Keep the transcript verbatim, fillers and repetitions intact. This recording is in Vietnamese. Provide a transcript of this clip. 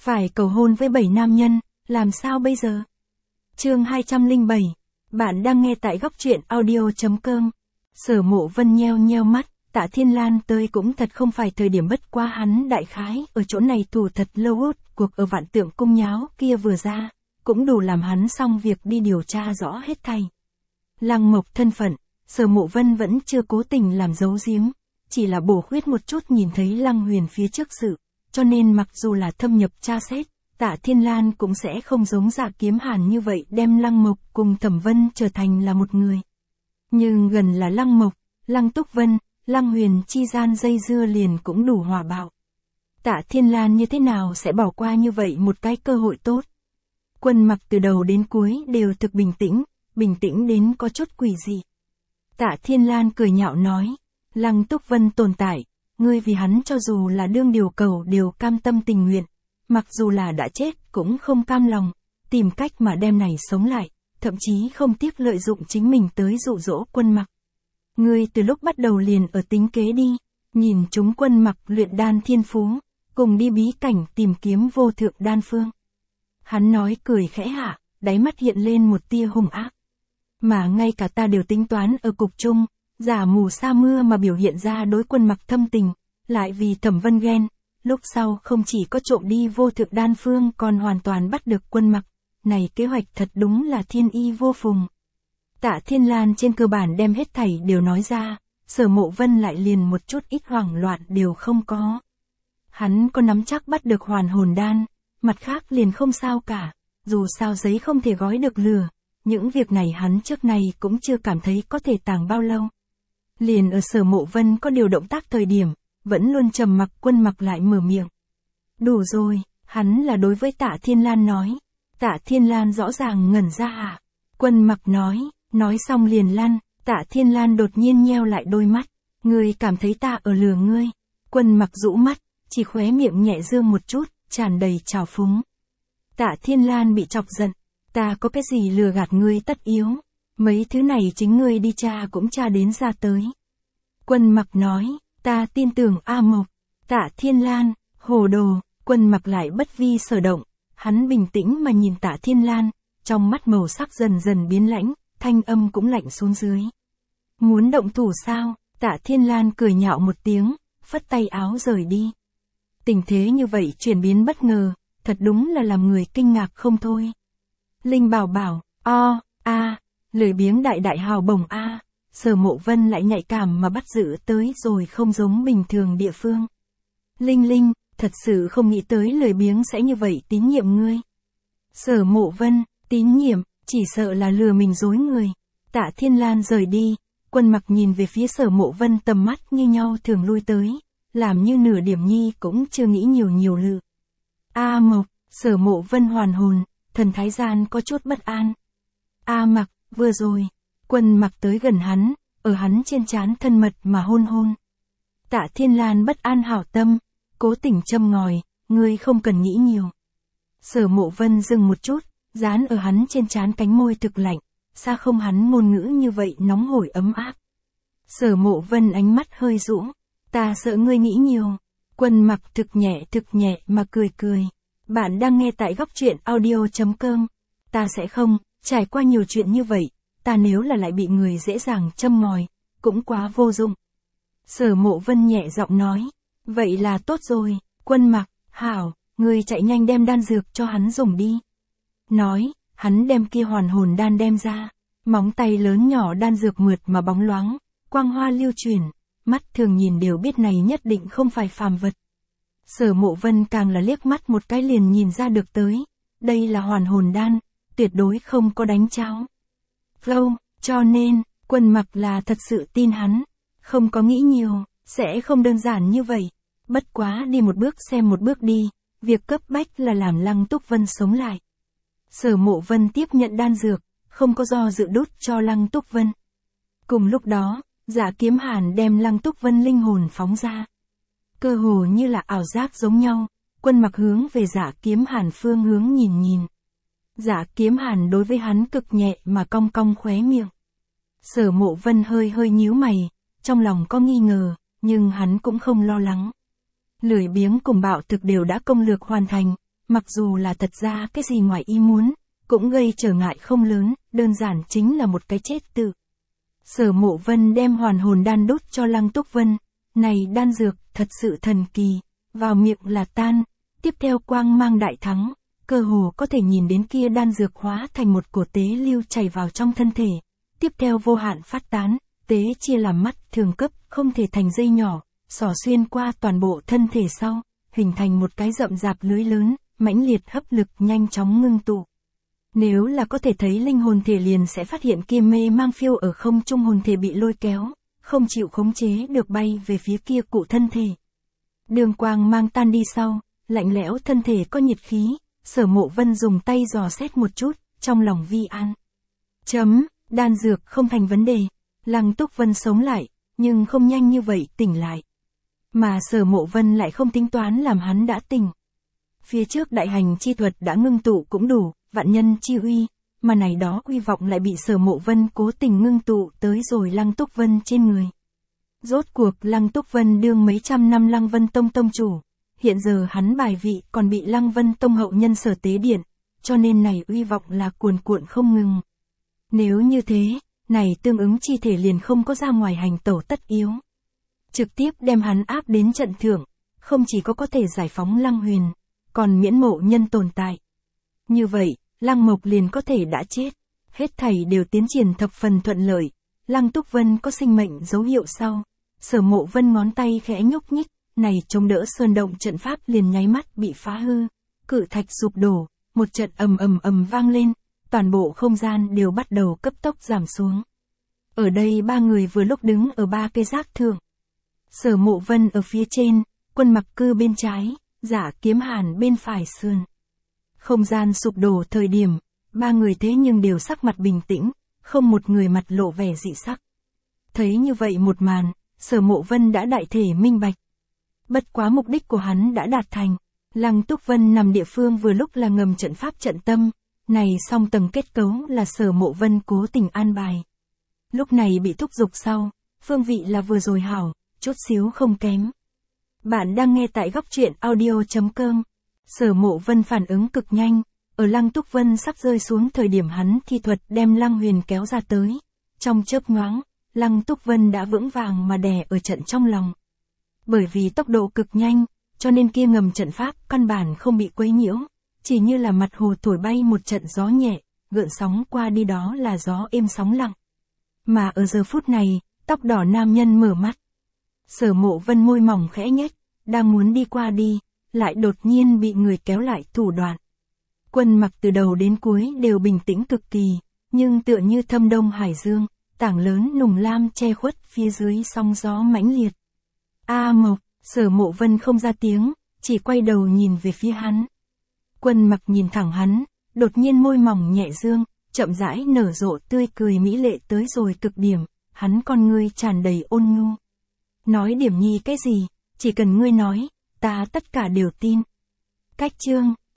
Phải cầu hôn với bảy nam nhân, làm sao bây giờ? Chương hai trăm lẻ bảy. Bạn đang nghe tại góc truyện audio chấm com. Sở Mộ Vân nheo nheo mắt, Tạ Thiên Lan tới cũng thật không phải thời điểm, bất quá hắn đại khái ở chỗ này thủ thật lâu út, cuộc ở Vạn Tượng Cung nháo kia vừa ra, cũng đủ làm hắn xong việc đi điều tra rõ hết thảy. Lăng Mộc thân phận, Sở Mộ Vân vẫn chưa cố tình làm giấu giếm, chỉ là bổ khuyết một chút nhìn thấy Lăng Huyền phía trước sự, cho nên mặc dù là thâm nhập tra xét, Tạ Thiên Lan cũng sẽ không giống Dạ Kiếm Hàn như vậy đem Lăng Mộc cùng Thẩm Vân trở thành là một người. Nhưng gần là Lăng Mộc, Lăng Túc Vân, Lăng Huyền chi gian dây dưa liền cũng đủ hỏa bạo. Tạ Thiên Lan như thế nào sẽ bỏ qua như vậy một cái cơ hội tốt? Quân Mặc từ đầu đến cuối đều thực bình tĩnh, bình tĩnh đến có chút quỷ dị. Tạ Thiên Lan cười nhạo nói, Lăng Túc Vân tồn tại, ngươi vì hắn cho dù là đương điều cầu đều cam tâm tình nguyện, mặc dù là đã chết cũng không cam lòng, tìm cách mà đem này sống lại, thậm chí không tiếc lợi dụng chính mình tới dụ dỗ Quân Mặc. Ngươi từ lúc bắt đầu liền ở tính kế đi, nhìn chúng Quân Mặc luyện đan thiên phú, cùng đi bí cảnh tìm kiếm vô thượng đan phương. Hắn nói cười khẽ hạ, đáy mắt hiện lên một tia hung ác. Mà ngay cả ta đều tính toán ở cục chung, giả mù sa mưa mà biểu hiện ra đối Quân Mặc thâm tình, lại vì Thẩm Vân ghen, lúc sau không chỉ có trộm đi vô thượng đan phương còn hoàn toàn bắt được Quân Mặc, này kế hoạch thật đúng là thiên y vô phùng. Tạ Thiên Lan trên cơ bản đem hết thảy đều nói ra, Sở Mộ Vân lại liền một chút ít hoảng loạn đều không có. Hắn có nắm chắc bắt được hoàn hồn đan, mặt khác liền không sao cả, dù sao giấy không thể gói được lửa, những việc này hắn trước này cũng chưa cảm thấy có thể tàng bao lâu. Liền ở Sở Mộ Vân có điều động tác thời điểm, vẫn luôn trầm mặc Quân Mặc lại mở miệng. Đủ rồi, hắn là đối với Tạ Thiên Lan nói. Tạ Thiên Lan rõ ràng ngẩn ra à. Quân Mặc nói, nói xong liền lăn, Tạ Thiên Lan đột nhiên nheo lại đôi mắt. Ngươi cảm thấy ta ở lừa ngươi. Quân Mặc rũ mắt, chỉ khóe miệng nhẹ dương một chút, tràn đầy trào phúng. Tạ Thiên Lan bị chọc giận. Ta có cái gì lừa gạt ngươi tất yếu. Mấy thứ này chính ngươi đi tra cũng tra đến ra tới. Quân Mặc nói, ta tin tưởng A Mộc. Tạ Thiên Lan, hồ đồ. Quân Mặc lại bất vi sở động. Hắn bình tĩnh mà nhìn Tạ Thiên Lan, trong mắt màu sắc dần dần biến lãnh, thanh âm cũng lạnh xuống dưới. Muốn động thủ sao? Tạ Thiên Lan cười nhạo một tiếng, phất tay áo rời đi. Tình thế như vậy chuyển biến bất ngờ, thật đúng là làm người kinh ngạc không thôi. Linh Bảo bảo, o, a, lười biếng đại đại hào bổng a, Sở Mộ Vân lại nhạy cảm mà bắt giữ tới rồi không giống bình thường địa phương. Linh Linh, thật sự không nghĩ tới lười biếng sẽ như vậy tín nhiệm ngươi. Sở Mộ Vân, tín nhiệm, chỉ sợ là lừa mình dối người. Tạ Thiên Lan rời đi, Quân Mặc nhìn về phía Sở Mộ Vân, tầm mắt như nhau thường lui tới, làm như nửa điểm nhi cũng chưa nghĩ nhiều nhiều lự. A Mộc, Sở Mộ Vân hoàn hồn, thần thái gian có chút bất an. A Mặc, vừa rồi, Quân Mặc tới gần hắn, ở hắn trên trán thân mật mà hôn hôn. Tạ Thiên Lan bất an hảo tâm, cố tình châm ngòi, ngươi không cần nghĩ nhiều. Sở Mộ Vân dừng một chút, dán ở hắn trên trán cánh môi thực lạnh, xa không hắn ngôn ngữ như vậy nóng hổi ấm áp. Sở Mộ Vân ánh mắt hơi rũ, ta sợ ngươi nghĩ nhiều. Quân Mặc thực nhẹ thực nhẹ mà cười cười. Bạn đang nghe tại góc truyện audio chấm com. Ta sẽ không, trải qua nhiều chuyện như vậy, ta nếu là lại bị người dễ dàng châm ngòi, cũng quá vô dụng. Sở Mộ Vân nhẹ giọng nói, vậy là tốt rồi. Quân Mặc, hảo, ngươi chạy nhanh đem đan dược cho hắn dùng đi. Nói, hắn đem kia hoàn hồn đan đem ra, móng tay lớn nhỏ đan dược mượt mà bóng loáng, quang hoa lưu chuyển, mắt thường nhìn đều biết này nhất định không phải phàm vật. Sở Mộ Vân càng là liếc mắt một cái liền nhìn ra được tới, đây là hoàn hồn đan, tuyệt đối không có đánh cháo. Vô, cho nên, Quân Mặc là thật sự tin hắn, không có nghĩ nhiều, sẽ không đơn giản như vậy. Bất quá đi một bước xem một bước đi, việc cấp bách là làm Lăng Túc Vân sống lại. Sở Mộ Vân tiếp nhận đan dược, không có do dự đút cho Lăng Túc Vân. Cùng lúc đó, Dạ Kiếm Hàn đem Lăng Túc Vân linh hồn phóng ra. Cơ hồ như là ảo giác giống nhau, Quân Mặc hướng về Dạ Kiếm Hàn phương hướng nhìn nhìn. Dạ Kiếm Hàn đối với hắn cực nhẹ mà cong cong khóe miệng. Sở Mộ Vân hơi hơi nhíu mày, trong lòng có nghi ngờ, nhưng hắn cũng không lo lắng. Lười biếng cùng bạo thực đều đã công lược hoàn thành, mặc dù là thật ra cái gì ngoài ý muốn, cũng gây trở ngại không lớn, đơn giản chính là một cái chết tự. Sở Mộ Vân đem hoàn hồn đan đút cho Lăng Túc Vân, này đan dược, thật sự thần kỳ, vào miệng là tan, tiếp theo quang mang đại thắng, cơ hồ có thể nhìn đến kia đan dược hóa thành một cổ tế lưu chảy vào trong thân thể, tiếp theo vô hạn phát tán, tế chia làm mắt thường cấp, không thể thành dây nhỏ, xỏ xuyên qua toàn bộ thân thể sau, hình thành một cái rậm rạp lưới lớn, mãnh liệt hấp lực nhanh chóng ngưng tụ. Nếu là có thể thấy linh hồn thể liền sẽ phát hiện kia mê mang phiêu ở không trung hồn thể bị lôi kéo, không chịu khống chế được bay về phía kia cụ thân thể. Đường quang mang tan đi sau, lạnh lẽo thân thể có nhiệt khí, Sở Mộ Vân dùng tay dò xét một chút, trong lòng vi an. Chấm, đan dược không thành vấn đề, Lăng Túc Vân sống lại, nhưng không nhanh như vậy tỉnh lại. Mà Sở Mộ Vân lại không tính toán làm hắn đã tỉnh. Phía trước đại hành chi thuật đã ngưng tụ cũng đủ, vạn nhân chi uy, mà này đó uy vọng lại bị Sở Mộ Vân cố tình ngưng tụ tới rồi Lăng Túc Vân trên người. Rốt cuộc Lăng Túc Vân đương mấy trăm năm Lăng Vân Tông tông chủ, hiện giờ hắn bài vị còn bị Lăng Vân Tông hậu nhân sở tế điện, cho nên này uy vọng là cuồn cuộn không ngừng. Nếu như thế, này tương ứng chi thể liền không có ra ngoài hành tẩu tất yếu. Trực tiếp đem hắn áp đến trận thượng, không chỉ có có thể giải phóng Lăng Huyền, còn miễn mộ nhân tồn tại. Như vậy, Lăng Mộc liền có thể đã chết, hết thảy đều tiến triển thập phần thuận lợi. Lăng Túc Vân có sinh mệnh dấu hiệu sau, Sở Mộ Vân ngón tay khẽ nhúc nhích, này chống đỡ sơn động trận pháp liền nháy mắt bị phá hư, cự thạch sụp đổ, một trận ầm ầm ầm vang lên, toàn bộ không gian đều bắt đầu cấp tốc giảm xuống. Ở đây ba người vừa lúc đứng ở ba cây giác thượng. Sở Mộ Vân ở phía trên, Quân Mặc Cư bên trái, Giả Kiếm Hàn bên phải sườn. Không gian sụp đổ thời điểm, ba người thế nhưng đều sắc mặt bình tĩnh, không một người mặt lộ vẻ dị sắc. Thấy như vậy một màn, Sở Mộ Vân đã đại thể minh bạch. Bất quá mục đích của hắn đã đạt thành, Lăng Túc Vân nằm địa phương vừa lúc là ngầm trận pháp trận tâm, này song tầng kết cấu là Sở Mộ Vân cố tình an bài. Lúc này bị thúc giục sau, phương vị là vừa rồi hảo, chút xíu không kém. Bạn đang nghe tại góc truyện audio chấm com. Sở Mộ Vân phản ứng cực nhanh, ở Lăng Túc Vân sắp rơi xuống thời điểm hắn thi thuật đem Lăng Huyền kéo ra tới. Trong chớp nhoáng, Lăng Túc Vân đã vững vàng mà đè ở trận trong lòng. Bởi vì tốc độ cực nhanh, cho nên kia ngầm trận pháp căn bản không bị quấy nhiễu, chỉ như là mặt hồ thổi bay một trận gió nhẹ, gợn sóng qua đi đó là gió êm sóng lặng. Mà ở giờ phút này, tóc đỏ nam nhân mở mắt. Sở Mộ Vân môi mỏng khẽ nhếch, đang muốn đi qua đi, lại đột nhiên bị người kéo lại thủ đoạn. Quân Mặc từ đầu đến cuối đều bình tĩnh cực kỳ, nhưng tựa như thâm đông hải dương, tảng lớn nùng lam che khuất phía dưới sóng gió mãnh liệt. A Mộc, Sở Mộ Vân không ra tiếng, chỉ quay đầu nhìn về phía hắn. Quân Mặc nhìn thẳng hắn, đột nhiên môi mỏng nhẹ dương, chậm rãi nở rộ tươi cười mỹ lệ tới rồi cực điểm, hắn con ngươi tràn đầy ôn nhu. Nói điểm nhi cái gì, chỉ cần ngươi nói, ta tất cả đều tin. Cách chương